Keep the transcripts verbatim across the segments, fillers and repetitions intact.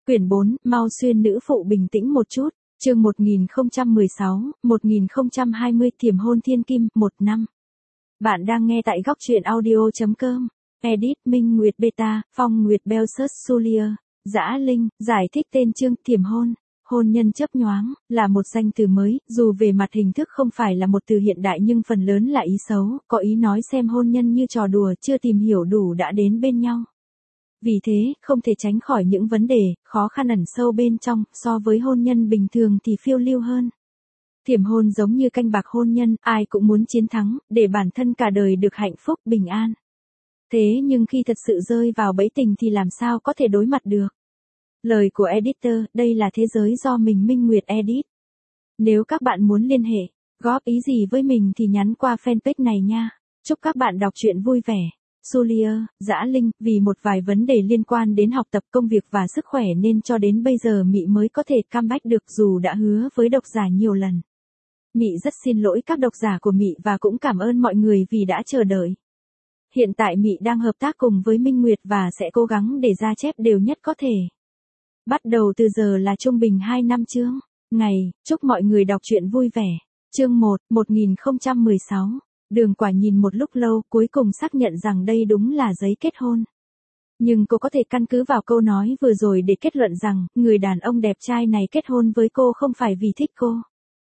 Quyển bốn, Mau xuyên nữ phụ bình tĩnh một chút. Chương một nghìn không trăm mười sáu, một nghìn không trăm hai mươi Thiểm hôn thiên kim, một năm. Bạn đang nghe tại góc truyện audio chấm com. Edit Minh Nguyệt Beta, Phong Nguyệt Belsus Sulia, Dã Linh, giải thích tên chương Thiểm hôn. Hôn nhân chớp nhoáng, là một danh từ mới, dù về mặt hình thức không phải là một từ hiện đại nhưng phần lớn là ý xấu, có ý nói xem hôn nhân như trò đùa, chưa tìm hiểu đủ đã đến bên nhau. Vì thế, không thể tránh khỏi những vấn đề, khó khăn ẩn sâu bên trong, so với hôn nhân bình thường thì phiêu lưu hơn. Thiểm hôn giống như canh bạc hôn nhân, ai cũng muốn chiến thắng, để bản thân cả đời được hạnh phúc, bình an. Thế nhưng khi thật sự rơi vào bẫy tình thì làm sao có thể đối mặt được? Lời của editor, đây là thế giới do mình Minh Nguyệt edit. Nếu các bạn muốn liên hệ, góp ý gì với mình thì nhắn qua fanpage này nha. Chúc các bạn đọc truyện vui vẻ. Sulia, Dã Linh, vì một vài vấn đề liên quan đến học tập, công việc và sức khỏe nên cho đến bây giờ Mị mới có thể comeback được dù đã hứa với độc giả nhiều lần. Mị rất xin lỗi các độc giả của Mị và cũng cảm ơn mọi người vì đã chờ đợi. Hiện tại Mị đang hợp tác cùng với Minh Nguyệt và sẽ cố gắng để ra chép đều nhất có thể. Bắt đầu từ giờ là trung bình hai năm chương. Ngày, chúc mọi người đọc truyện vui vẻ. Chương một, một nghìn không trăm mười sáu. Đường Quả nhìn một lúc lâu, cuối cùng xác nhận rằng đây đúng là giấy kết hôn. Nhưng cô có thể căn cứ vào câu nói vừa rồi để kết luận rằng, người đàn ông đẹp trai này kết hôn với cô không phải vì thích cô.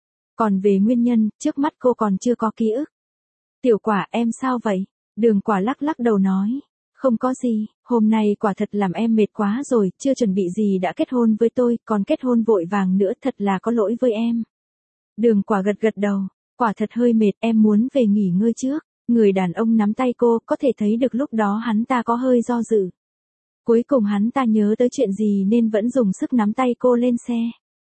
Còn về nguyên nhân, trước mắt cô còn chưa có ký ức. Tiểu Quả, em sao vậy? Đường Quả lắc lắc đầu nói. Không có gì, hôm nay quả thật làm em mệt quá rồi, chưa chuẩn bị gì đã kết hôn với tôi, còn kết hôn vội vàng nữa, thật là có lỗi với em. Đường Quả gật gật đầu. Quả thật hơi mệt, em muốn về nghỉ ngơi trước. Người đàn ông nắm tay cô, có thể thấy được lúc đó hắn ta có hơi do dự. Cuối cùng hắn ta nhớ tới chuyện gì nên vẫn dùng sức nắm tay cô lên xe.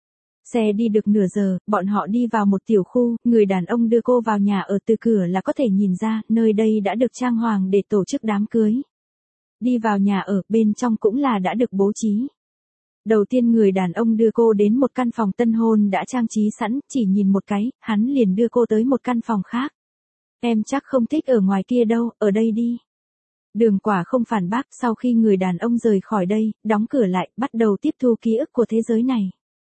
Xe đi được nửa giờ, bọn họ đi vào một tiểu khu, người đàn ông đưa cô vào nhà ở, từ cửa là có thể nhìn ra, nơi đây đã được trang hoàng để tổ chức đám cưới. Đi vào nhà ở, bên trong cũng là đã được bố trí. Đầu tiên người đàn ông đưa cô đến một căn phòng tân hôn đã trang trí sẵn, chỉ nhìn một cái, hắn liền đưa cô tới một căn phòng khác. Em chắc không thích ở ngoài kia đâu, ở đây đi. Đường Quả không phản bác, sau khi người đàn ông rời khỏi đây, đóng cửa lại, bắt đầu tiếp thu ký ức của thế giới này.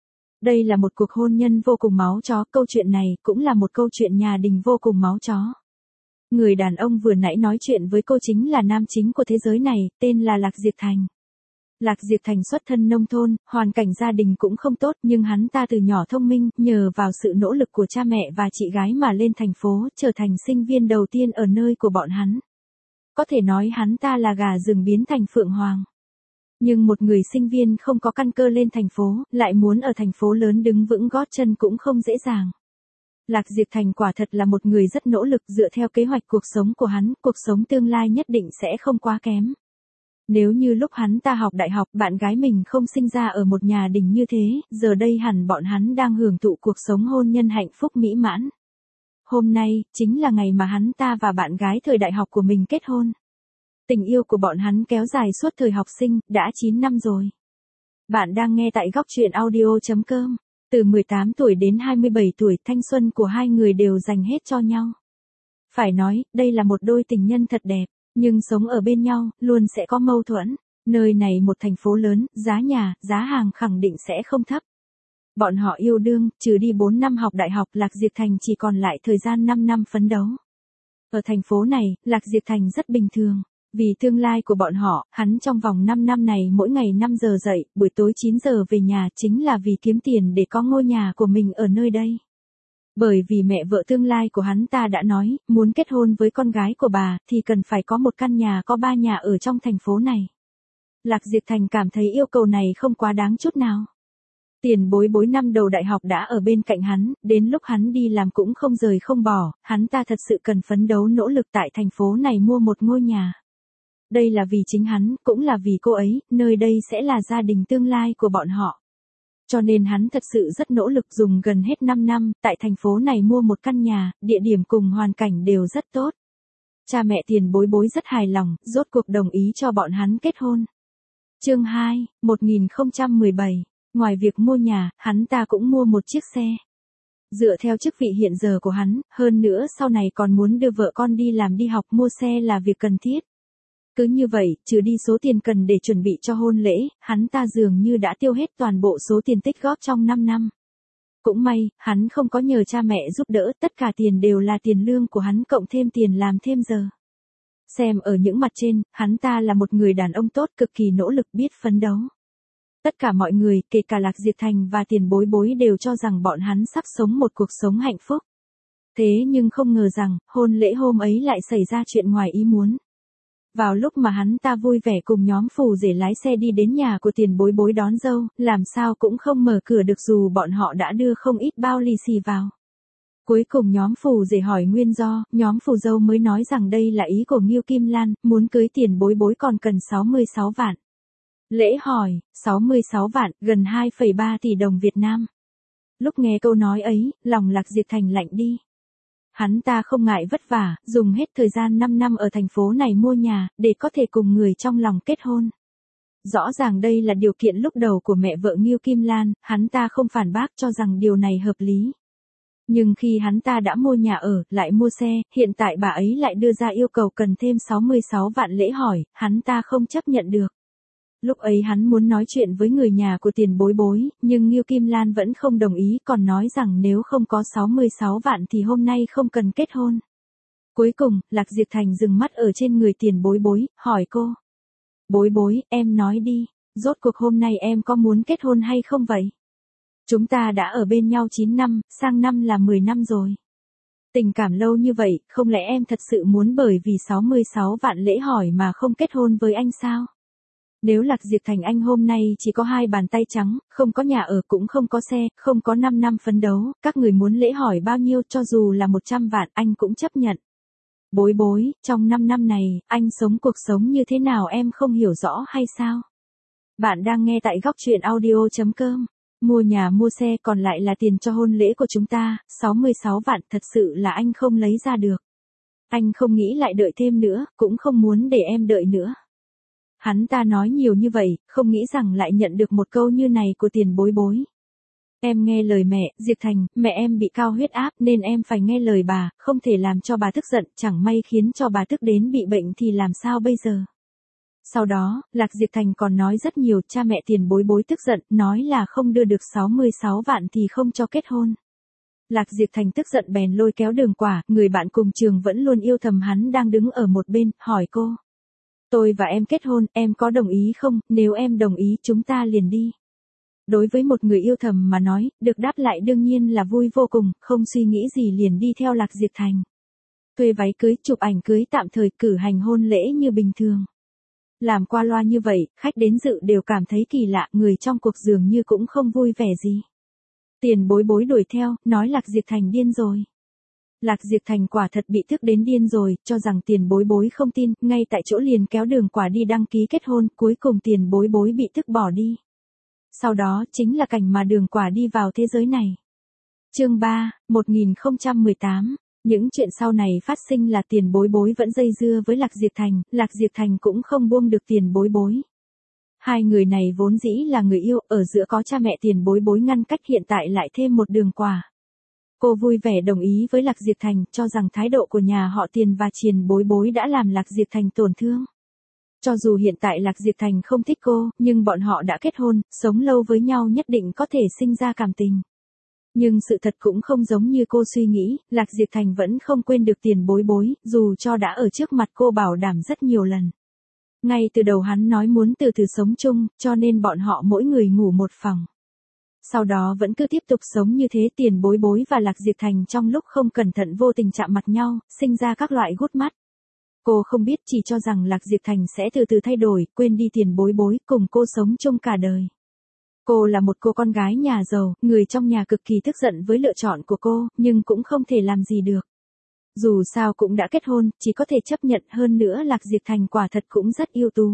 Đây là một cuộc hôn nhân vô cùng máu chó, câu chuyện này cũng là một câu chuyện nhà đình vô cùng máu chó. Người đàn ông vừa nãy nói chuyện với cô chính là nam chính của thế giới này, tên là Lạc Diệp Thành. Lạc Diệp Thành xuất thân nông thôn, hoàn cảnh gia đình cũng không tốt nhưng hắn ta từ nhỏ thông minh, nhờ vào sự nỗ lực của cha mẹ và chị gái mà lên thành phố, trở thành sinh viên đầu tiên ở nơi của bọn hắn. Có thể nói hắn ta là gà rừng biến thành phượng hoàng. Nhưng một người sinh viên không có căn cơ lên thành phố, lại muốn ở thành phố lớn đứng vững gót chân cũng không dễ dàng. Lạc Diệp Thành quả thật là một người rất nỗ lực, dựa theo kế hoạch cuộc sống của hắn, cuộc sống tương lai nhất định sẽ không quá kém. Nếu như lúc hắn ta học đại học, bạn gái mình không sinh ra ở một nhà đình như thế, giờ đây hẳn bọn hắn đang hưởng thụ cuộc sống hôn nhân hạnh phúc mỹ mãn. Hôm nay, chính là ngày mà hắn ta và bạn gái thời đại học của mình kết hôn. Tình yêu của bọn hắn kéo dài suốt thời học sinh, đã chín năm rồi. Bạn đang nghe tại góc truyện audio chấm com. Từ mười tám tuổi đến hai mươi bảy tuổi, thanh xuân của hai người đều dành hết cho nhau. Phải nói, đây là một đôi tình nhân thật đẹp. Nhưng sống ở bên nhau, luôn sẽ có mâu thuẫn. Nơi này một thành phố lớn, giá nhà, giá hàng khẳng định sẽ không thấp. Bọn họ yêu đương, trừ đi bốn năm học đại học, Lạc Diệp Thành chỉ còn lại thời gian năm năm phấn đấu. Ở thành phố này, Lạc Diệp Thành rất bình thường. Vì tương lai của bọn họ, hắn trong vòng năm năm này mỗi ngày năm giờ dậy, buổi tối chín giờ về nhà, chính là vì kiếm tiền để có ngôi nhà của mình ở nơi đây. Bởi vì mẹ vợ tương lai của hắn ta đã nói, muốn kết hôn với con gái của bà, thì cần phải có một căn nhà có ba nhà ở trong thành phố này. Lạc Diệp Thành cảm thấy yêu cầu này không quá đáng chút nào. Tiền bối bối năm đầu đại học đã ở bên cạnh hắn, đến lúc hắn đi làm cũng không rời không bỏ, hắn ta thật sự cần phấn đấu nỗ lực tại thành phố này mua một ngôi nhà. Đây là vì chính hắn, cũng là vì cô ấy, nơi đây sẽ là gia đình tương lai của bọn họ. Cho nên hắn thật sự rất nỗ lực, dùng gần hết năm năm, tại thành phố này mua một căn nhà, địa điểm cùng hoàn cảnh đều rất tốt. Cha mẹ tiền bối bối rất hài lòng, rốt cuộc đồng ý cho bọn hắn kết hôn. Chương hai, một nghìn không trăm mười bảy. Ngoài việc mua nhà, hắn ta cũng mua một chiếc xe. Dựa theo chức vị hiện giờ của hắn, hơn nữa sau này còn muốn đưa vợ con đi làm đi học, mua xe là việc cần thiết. Cứ như vậy, trừ đi số tiền cần để chuẩn bị cho hôn lễ, hắn ta dường như đã tiêu hết toàn bộ số tiền tích góp trong năm năm. Cũng may, hắn không có nhờ cha mẹ giúp đỡ, tất cả tiền đều là tiền lương của hắn cộng thêm tiền làm thêm giờ. Xem ở những mặt trên, hắn ta là một người đàn ông tốt, cực kỳ nỗ lực biết phấn đấu. Tất cả mọi người, kể cả Lạc Diệp Thành và Tiền Bối Bối đều cho rằng bọn hắn sắp sống một cuộc sống hạnh phúc. Thế nhưng không ngờ rằng, hôn lễ hôm ấy lại xảy ra chuyện ngoài ý muốn. Vào lúc mà hắn ta vui vẻ cùng nhóm phù rể lái xe đi đến nhà của Tiền Bối Bối đón dâu, làm sao cũng không mở cửa được dù bọn họ đã đưa không ít bao lì xì vào. Cuối cùng nhóm phù rể hỏi nguyên do, nhóm phù dâu mới nói rằng đây là ý của Ngưu Kim Lan, muốn cưới Tiền Bối Bối còn cần sáu mươi sáu vạn. Lễ hỏi, sáu mươi sáu vạn, gần hai phẩy ba tỷ đồng Việt Nam. Lúc nghe câu nói ấy, lòng Lạc Diệp Thành lạnh đi. Hắn ta không ngại vất vả, dùng hết thời gian năm năm ở thành phố này mua nhà, để có thể cùng người trong lòng kết hôn. Rõ ràng đây là điều kiện lúc đầu của mẹ vợ Ngưu Kim Lan, hắn ta không phản bác cho rằng điều này hợp lý. Nhưng khi hắn ta đã mua nhà ở, lại mua xe, hiện tại bà ấy lại đưa ra yêu cầu cần thêm sáu mươi sáu vạn lễ hỏi, hắn ta không chấp nhận được. Lúc ấy hắn muốn nói chuyện với người nhà của Tiền Bối Bối, nhưng Ngưu Kim Lan vẫn không đồng ý, còn nói rằng nếu không có sáu mươi sáu vạn thì hôm nay không cần kết hôn. Cuối cùng, Lạc Diệp Thành dừng mắt ở trên người Tiền Bối Bối, hỏi cô. Bối Bối, em nói đi, rốt cuộc hôm nay em có muốn kết hôn hay không vậy? Chúng ta đã ở bên nhau chín năm, sang năm là mười năm rồi. Tình cảm lâu như vậy, không lẽ em thật sự muốn bởi vì sáu mươi sáu vạn lễ hỏi mà không kết hôn với anh sao? Nếu Lạc Diệp Thành anh hôm nay chỉ có hai bàn tay trắng, không có nhà ở cũng không có xe, không có năm năm phấn đấu, các người muốn lễ hỏi bao nhiêu cho dù là một trăm vạn anh cũng chấp nhận. Bối Bối, trong năm năm này, anh sống cuộc sống như thế nào em không hiểu rõ hay sao? Bạn đang nghe tại góc truyện audio chấm com. Mua nhà mua xe còn lại là tiền cho hôn lễ của chúng ta, sáu mươi sáu vạn thật sự là anh không lấy ra được. Anh không nghĩ lại đợi thêm nữa, cũng không muốn để em đợi nữa. Hắn ta nói nhiều như vậy, không nghĩ rằng lại nhận được một câu như này của Tiền Bối Bối. Em nghe lời mẹ, Diệp Thành, mẹ em bị cao huyết áp nên em phải nghe lời bà, không thể làm cho bà tức giận, chẳng may khiến cho bà tức đến bị bệnh thì làm sao bây giờ. Sau đó, Lạc Diệp Thành còn nói rất nhiều, cha mẹ Tiền Bối Bối tức giận, nói là không đưa được sáu mươi sáu vạn thì không cho kết hôn. Lạc Diệp Thành tức giận bèn lôi kéo Đường Quả, người bạn cùng trường vẫn luôn yêu thầm hắn đang đứng ở một bên, hỏi cô. Tôi và em kết hôn, em có đồng ý không, nếu em đồng ý chúng ta liền đi. Đối với một người yêu thầm mà nói, được đáp lại đương nhiên là vui vô cùng, không suy nghĩ gì liền đi theo Lạc Diệp Thành. Thuê váy cưới, chụp ảnh cưới tạm thời, cử hành hôn lễ như bình thường. Làm qua loa như vậy, khách đến dự đều cảm thấy kỳ lạ, người trong cuộc dường như cũng không vui vẻ gì. Tiền Bối Bối đuổi theo, nói Lạc Diệp Thành điên rồi. Lạc Diệp Thành quả thật bị tức đến điên rồi, cho rằng Tiền Bối Bối không tin, ngay tại chỗ liền kéo Đường Quả đi đăng ký kết hôn, cuối cùng Tiền Bối Bối bị tức bỏ đi. Sau đó, chính là cảnh mà Đường Quả đi vào thế giới này. Chương ba, một nghìn không trăm mười tám. Những chuyện sau này phát sinh là Tiền Bối Bối vẫn dây dưa với Lạc Diệp Thành, Lạc Diệp Thành cũng không buông được Tiền Bối Bối. Hai người này vốn dĩ là người yêu, ở giữa có cha mẹ Tiền Bối Bối ngăn cách, hiện tại lại thêm một Đường Quả. Cô vui vẻ đồng ý với Lạc Diệp Thành, cho rằng thái độ của nhà họ Tiền và Tiền Bối Bối đã làm Lạc Diệp Thành tổn thương. Cho dù hiện tại Lạc Diệp Thành không thích cô, nhưng bọn họ đã kết hôn, sống lâu với nhau nhất định có thể sinh ra cảm tình. Nhưng sự thật cũng không giống như cô suy nghĩ, Lạc Diệp Thành vẫn không quên được Tiền Bối Bối, dù cho đã ở trước mặt cô bảo đảm rất nhiều lần. Ngay từ đầu hắn nói muốn từ từ sống chung, cho nên bọn họ mỗi người ngủ một phòng. Sau đó vẫn cứ tiếp tục sống như thế, Tiền Bối Bối và Lạc Diệp Thành trong lúc không cẩn thận vô tình chạm mặt nhau, sinh ra các loại gút mắt. Cô không biết, chỉ cho rằng Lạc Diệp Thành sẽ từ từ thay đổi, quên đi Tiền Bối Bối, cùng cô sống chung cả đời. Cô là một cô con gái nhà giàu, người trong nhà cực kỳ tức giận với lựa chọn của cô, nhưng cũng không thể làm gì được. Dù sao cũng đã kết hôn, chỉ có thể chấp nhận, hơn nữa Lạc Diệp Thành quả thật cũng rất ưu tú.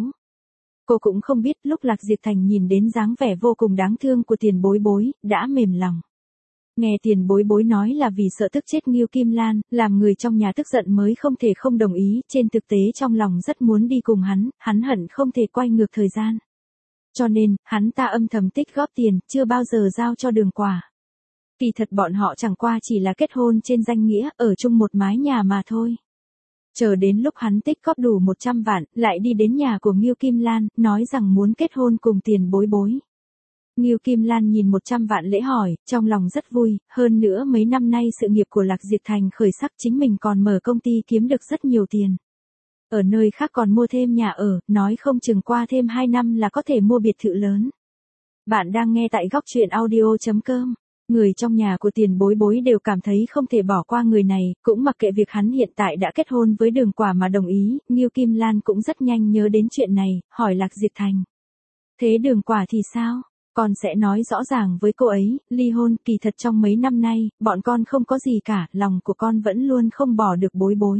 Cô cũng không biết lúc Lạc Diệp Thành nhìn đến dáng vẻ vô cùng đáng thương của Tiền Bối Bối, đã mềm lòng. Nghe Tiền Bối Bối nói là vì sợ tức chết Ngưu Kim Lan, làm người trong nhà tức giận mới không thể không đồng ý, trên thực tế trong lòng rất muốn đi cùng hắn, hắn hận không thể quay ngược thời gian. Cho nên, hắn ta âm thầm tích góp tiền, chưa bao giờ giao cho Đường Quả. Kỳ thật bọn họ chẳng qua chỉ là kết hôn trên danh nghĩa, ở chung một mái nhà mà thôi. Chờ đến lúc hắn tích góp đủ một trăm vạn, lại đi đến nhà của Ngưu Kim Lan, nói rằng muốn kết hôn cùng Tiền Bối Bối. Ngưu Kim Lan nhìn một trăm vạn lễ hỏi, trong lòng rất vui, hơn nữa mấy năm nay sự nghiệp của Lạc Diệp Thành khởi sắc, chính mình còn mở công ty kiếm được rất nhiều tiền. Ở nơi khác còn mua thêm nhà ở, nói không chừng qua thêm hai năm là có thể mua biệt thự lớn. Bạn đang nghe tại góc truyện audio chấm com. Người trong nhà của Tiền Bối Bối đều cảm thấy không thể bỏ qua người này, cũng mặc kệ việc hắn hiện tại đã kết hôn với Đường Quả mà đồng ý, Ngưu Kim Lan cũng rất nhanh nhớ đến chuyện này, hỏi Lạc Diệp Thành. Thế Đường Quả thì sao? Con sẽ nói rõ ràng với cô ấy, ly hôn, kỳ thật trong mấy năm nay, bọn con không có gì cả, lòng của con vẫn luôn không bỏ được Bối Bối.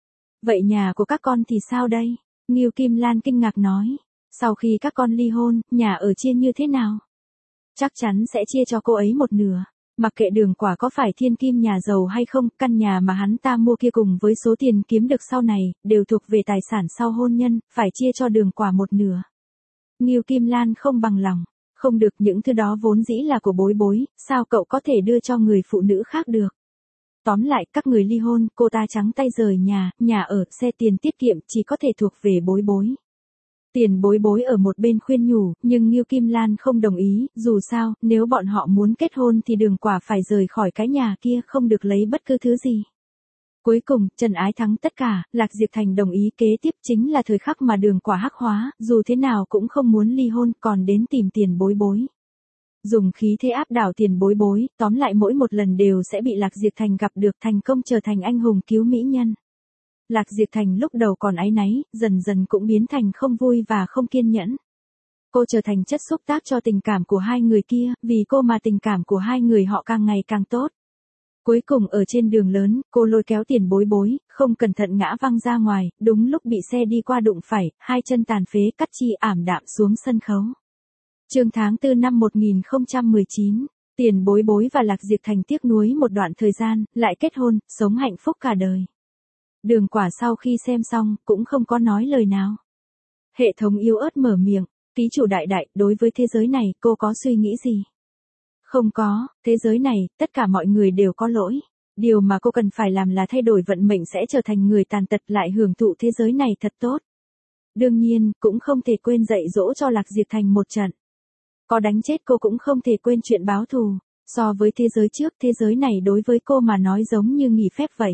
Vậy nhà của các con thì sao đây? Ngưu Kim Lan kinh ngạc nói. Sau khi các con ly hôn, nhà ở chia như thế nào? Chắc chắn sẽ chia cho cô ấy một nửa. Mặc kệ Đường Quả có phải thiên kim nhà giàu hay không, căn nhà mà hắn ta mua kia cùng với số tiền kiếm được sau này, đều thuộc về tài sản sau hôn nhân, phải chia cho Đường Quả một nửa. Ngưu Kim Lan không bằng lòng. Không được, những thứ đó vốn dĩ là của Bối Bối, sao cậu có thể đưa cho người phụ nữ khác được? Tóm lại, các người ly hôn, cô ta trắng tay rời nhà, nhà ở, xe tiền tiết kiệm chỉ có thể thuộc về Bối Bối. Tiền Bối Bối ở một bên khuyên nhủ, nhưng Ngưu Kim Lan không đồng ý, dù sao, nếu bọn họ muốn kết hôn thì Đường Quả phải rời khỏi cái nhà kia, không được lấy bất cứ thứ gì. Cuối cùng, Trần Ái thắng tất cả, Lạc Diệp Thành đồng ý, kế tiếp chính là thời khắc mà Đường Quả hắc hóa, dù thế nào cũng không muốn ly hôn, còn đến tìm Tiền Bối Bối. Dùng khí thế áp đảo Tiền Bối Bối, tóm lại mỗi một lần đều sẽ bị Lạc Diệp Thành gặp được, thành công trở thành anh hùng cứu mỹ nhân. Lạc Diệp Thành lúc đầu còn áy náy, dần dần cũng biến thành không vui và không kiên nhẫn. Cô trở thành chất xúc tác cho tình cảm của hai người kia, vì cô mà tình cảm của hai người họ càng ngày càng tốt. Cuối cùng ở trên đường lớn, cô lôi kéo Tiền Bối Bối, không cẩn thận ngã văng ra ngoài, đúng lúc bị xe đi qua đụng phải, hai chân tàn phế cắt chi ảm đạm xuống sân khấu. Chương tháng tư năm một nghìn không trăm mười chín, Tiền Bối Bối và Lạc Diệp Thành tiếc nuối một đoạn thời gian, lại kết hôn, sống hạnh phúc cả đời. Đường Quả sau khi xem xong, cũng không có nói lời nào. Hệ thống yếu ớt mở miệng, ký chủ đại đại, đối với thế giới này, cô có suy nghĩ gì? Không có, thế giới này, tất cả mọi người đều có lỗi. Điều mà cô cần phải làm là thay đổi vận mệnh sẽ trở thành người tàn tật lại hưởng thụ thế giới này thật tốt. Đương nhiên, cũng không thể quên dạy dỗ cho Lạc Diệp Thành một trận. Có đánh chết cô cũng không thể quên chuyện báo thù. So với thế giới trước, thế giới này đối với cô mà nói giống như nghỉ phép vậy.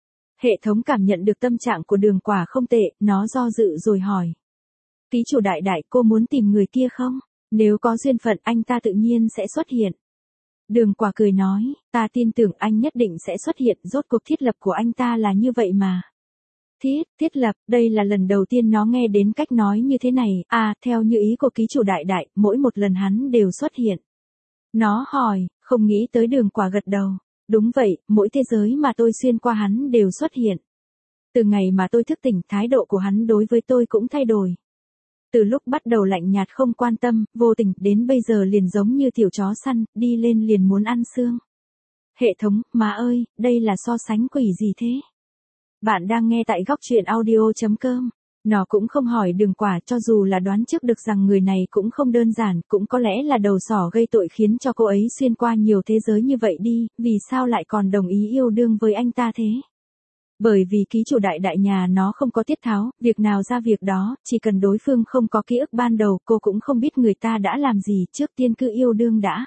Hệ thống cảm nhận được tâm trạng của Đường Quả không tệ, nó do dự rồi hỏi. Ký chủ đại đại, cô muốn tìm người kia không? Nếu có duyên phận anh ta tự nhiên sẽ xuất hiện. Đường Quả cười nói, ta tin tưởng anh nhất định sẽ xuất hiện, rốt cuộc thiết lập của anh ta là như vậy mà. Thiết, thiết lập, đây là lần đầu tiên nó nghe đến cách nói như thế này, à, theo như ý của ký chủ đại đại, mỗi một lần hắn đều xuất hiện. Nó hỏi, không nghĩ tới Đường Quả gật đầu. Đúng vậy, mỗi thế giới mà tôi xuyên qua hắn đều xuất hiện. Từ ngày mà tôi thức tỉnh, thái độ của hắn đối với tôi cũng thay đổi. Từ lúc bắt đầu lạnh nhạt không quan tâm, vô tình, đến bây giờ liền giống như tiểu chó săn, đi lên liền muốn ăn xương. Hệ thống, má ơi, đây là so sánh quỷ gì thế? Bạn đang nghe tại góc truyện audio chấm com. Nó cũng không hỏi Đường Quả, cho dù là đoán trước được rằng người này cũng không đơn giản, cũng có lẽ là đầu sỏ gây tội khiến cho cô ấy xuyên qua nhiều thế giới như vậy đi, vì sao lại còn đồng ý yêu đương với anh ta thế? Bởi vì ký chủ đại đại nhà nó không có tiết tháo, việc nào ra việc đó, chỉ cần đối phương không có ký ức ban đầu, cô cũng không biết người ta đã làm gì, trước tiên cứ yêu đương đã.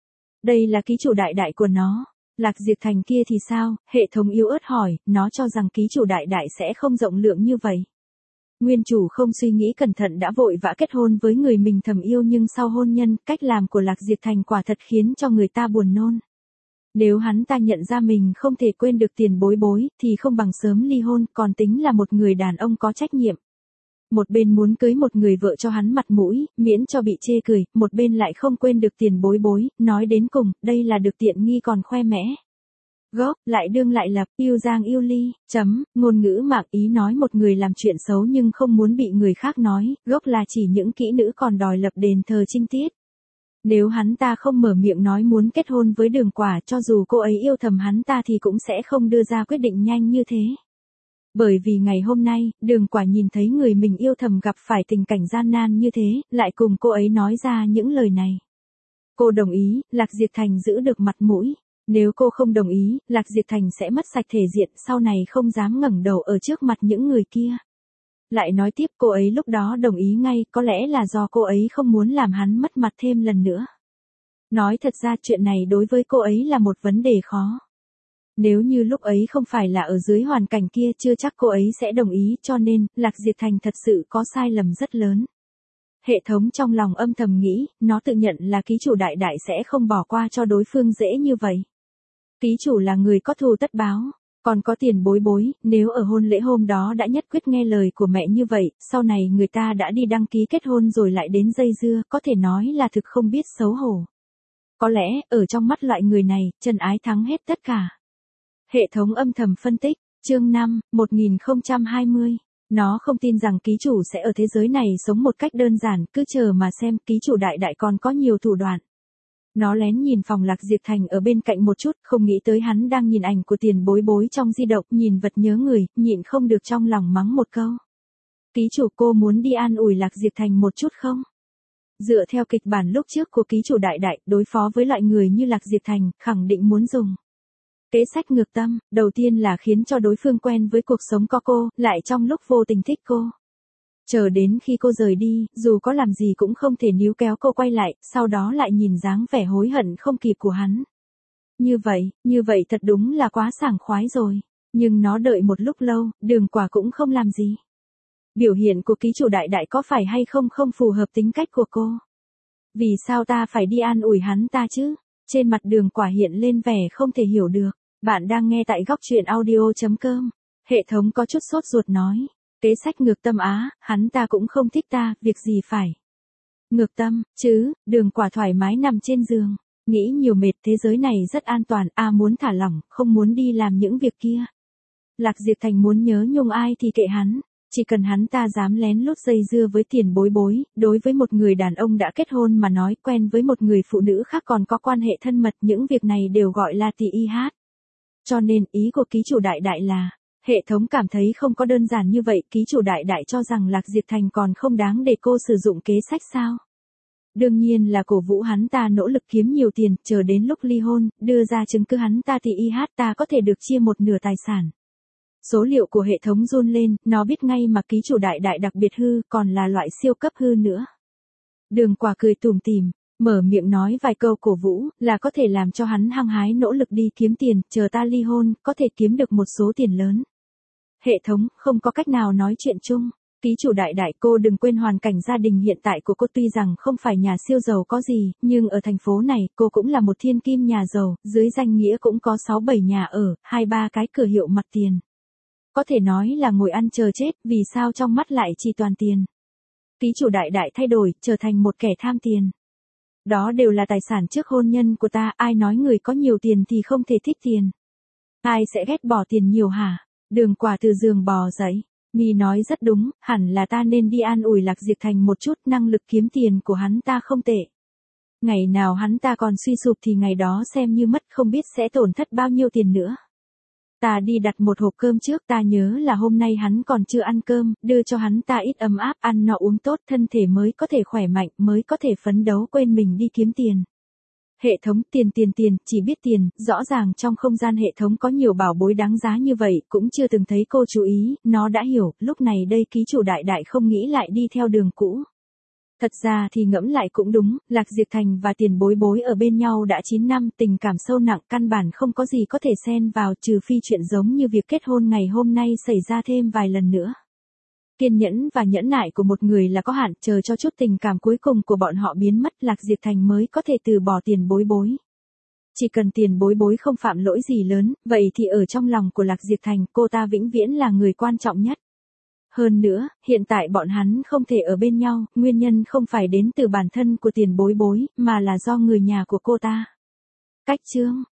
Đây là ký chủ đại đại của nó. Lạc Diệp Thành kia thì sao? Hệ thống yếu ớt hỏi, nó cho rằng ký chủ đại đại sẽ không rộng lượng như vậy. Nguyên chủ không suy nghĩ cẩn thận đã vội vã kết hôn với người mình thầm yêu, nhưng sau hôn nhân, cách làm của Lạc Diệp Thành quả thật khiến cho người ta buồn nôn. Nếu hắn ta nhận ra mình không thể quên được Tiền Bối Bối, thì không bằng sớm ly hôn, còn tính là một người đàn ông có trách nhiệm. Một bên muốn cưới một người vợ cho hắn mặt mũi, miễn cho bị chê cười, một bên lại không quên được Tiền Bối Bối, nói đến cùng, đây là được tiện nghi còn khoe mẽ. Gốc, lại đương lại lập, yêu giang yêu ly, chấm, ngôn ngữ mạng ý nói một người làm chuyện xấu nhưng không muốn bị người khác nói, gốc là chỉ những kỹ nữ còn đòi lập đền thờ trinh tiết. Nếu hắn ta không mở miệng nói muốn kết hôn với Đường Quả, cho dù cô ấy yêu thầm hắn ta thì cũng sẽ không đưa ra quyết định nhanh như thế. Bởi vì ngày hôm nay, Đường Quả nhìn thấy người mình yêu thầm gặp phải tình cảnh gian nan như thế, lại cùng cô ấy nói ra những lời này. Cô đồng ý, Lạc Diệp Thành giữ được mặt mũi. Nếu cô không đồng ý, Lạc Diệp Thành sẽ mất sạch thể diện, sau này không dám ngẩng đầu ở trước mặt những người kia. Lại nói tiếp cô ấy lúc đó đồng ý ngay, có lẽ là do cô ấy không muốn làm hắn mất mặt thêm lần nữa. Nói thật ra chuyện này đối với cô ấy là một vấn đề khó. Nếu như lúc ấy không phải là ở dưới hoàn cảnh kia chưa chắc cô ấy sẽ đồng ý, cho nên, Lạc Diệp Thành thật sự có sai lầm rất lớn. Hệ thống trong lòng âm thầm nghĩ, nó tự nhận là ký chủ đại đại sẽ không bỏ qua cho đối phương dễ như vậy. Ký chủ là người có thù tất báo, còn có Tiền Bối Bối, nếu ở hôn lễ hôm đó đã nhất quyết nghe lời của mẹ như vậy, sau này người ta đã đi đăng ký kết hôn rồi lại đến dây dưa, có thể nói là thực không biết xấu hổ. Có lẽ, ở trong mắt loại người này, chân ái thắng hết tất cả. Hệ thống âm thầm phân tích, chương năm, một nghìn không trăm hai mươi. Nó không tin rằng ký chủ sẽ ở thế giới này sống một cách đơn giản, cứ chờ mà xem, ký chủ đại đại còn có nhiều thủ đoạn. Nó lén nhìn phòng Lạc Diệp Thành ở bên cạnh một chút, không nghĩ tới hắn đang nhìn ảnh của Tiền Bối Bối trong di động, nhìn vật nhớ người, nhịn không được trong lòng mắng một câu. Ký chủ cô muốn đi an ủi Lạc Diệp Thành một chút không? Dựa theo kịch bản lúc trước của ký chủ đại đại, đối phó với loại người như Lạc Diệp Thành, khẳng định muốn dùng kế sách ngược tâm, đầu tiên là khiến cho đối phương quen với cuộc sống có cô, lại trong lúc vô tình thích cô. Chờ đến khi cô rời đi, dù có làm gì cũng không thể níu kéo cô quay lại, sau đó lại nhìn dáng vẻ hối hận không kịp của hắn. Như vậy, như vậy thật đúng là quá sảng khoái rồi. Nhưng nó đợi một lúc lâu, Đường Quả cũng không làm gì. Biểu hiện của ký chủ đại đại có phải hay không không phù hợp tính cách của cô. Vì sao ta phải đi an ủi hắn ta chứ? Trên mặt Đường Quả hiện lên vẻ không thể hiểu được. Bạn đang nghe tại góc truyện audio chấm com. Hệ thống có chút sốt ruột nói. Kế sách ngược tâm á, hắn ta cũng không thích ta, việc gì phải ngược tâm, chứ? Đường Quả thoải mái nằm trên giường. Nghĩ nhiều mệt, thế giới này rất an toàn, a à, muốn thả lỏng, không muốn đi làm những việc kia. Lạc Diệp Thành muốn nhớ nhung ai thì kệ hắn. Chỉ cần hắn ta dám lén lút dây dưa với Tiền Bối Bối, đối với một người đàn ông đã kết hôn mà nói quen với một người phụ nữ khác còn có quan hệ thân mật, những việc này đều gọi là tì y hát. Cho nên ý của ký chủ đại đại là, hệ thống cảm thấy không có đơn giản như vậy, ký chủ đại đại cho rằng Lạc Diệp Thành còn không đáng để cô sử dụng kế sách sao. Đương nhiên là cổ vũ hắn ta nỗ lực kiếm nhiều tiền, chờ đến lúc ly hôn, đưa ra chứng cứ hắn ta tì y hát ta có thể được chia một nửa tài sản. Số liệu của hệ thống run lên, nó biết ngay mà ký chủ đại đại đặc biệt hư, còn là loại siêu cấp hư nữa. Đường Quả cười tủm tỉm, mở miệng nói vài câu cổ vũ, là có thể làm cho hắn hăng hái nỗ lực đi kiếm tiền, chờ ta ly hôn, có thể kiếm được một số tiền lớn. Hệ thống, không có cách nào nói chuyện chung. Ký chủ đại đại, cô đừng quên hoàn cảnh gia đình hiện tại của cô, tuy rằng không phải nhà siêu giàu có gì, nhưng ở thành phố này, cô cũng là một thiên kim nhà giàu, dưới danh nghĩa cũng có sáu bảy nhà ở, hai ba cái cửa hiệu mặt tiền. Có thể nói là ngồi ăn chờ chết, vì sao trong mắt lại chỉ toàn tiền. Ký chủ đại đại thay đổi, trở thành một kẻ tham tiền. Đó đều là tài sản trước hôn nhân của ta, ai nói người có nhiều tiền thì không thể thích tiền. Ai sẽ ghét bỏ tiền nhiều hả? Đường Quả từ giường bò dậy. Mi nói rất đúng, hẳn là ta nên đi an ủi Lạc Diệp Thành một chút, năng lực kiếm tiền của hắn ta không tệ. Ngày nào hắn ta còn suy sụp thì ngày đó xem như mất, không biết sẽ tổn thất bao nhiêu tiền nữa. Ta đi đặt một hộp cơm trước, ta nhớ là hôm nay hắn còn chưa ăn cơm, đưa cho hắn ta ít ấm áp, ăn no uống tốt, thân thể mới có thể khỏe mạnh, mới có thể phấn đấu quên mình đi kiếm tiền. Hệ thống, tiền tiền tiền, chỉ biết tiền, rõ ràng trong không gian hệ thống có nhiều bảo bối đáng giá như vậy, cũng chưa từng thấy cô chú ý, nó đã hiểu, lúc này đây ký chủ đại đại không nghĩ lại đi theo đường cũ. Thật ra thì ngẫm lại cũng đúng, Lạc Diệp Thành và Tiền Bối Bối ở bên nhau đã chín năm, tình cảm sâu nặng, căn bản không có gì có thể xen vào, trừ phi chuyện giống như việc kết hôn ngày hôm nay xảy ra thêm vài lần nữa. Kiên nhẫn và nhẫn nại của một người là có hạn, chờ cho chút tình cảm cuối cùng của bọn họ biến mất, Lạc Diệp Thành mới có thể từ bỏ Tiền Bối Bối. Chỉ cần Tiền Bối Bối không phạm lỗi gì lớn, vậy thì ở trong lòng của Lạc Diệp Thành, cô ta vĩnh viễn là người quan trọng nhất. Hơn nữa, hiện tại bọn hắn không thể ở bên nhau, nguyên nhân không phải đến từ bản thân của Tiền Bối Bối, mà là do người nhà của cô ta. Cách chương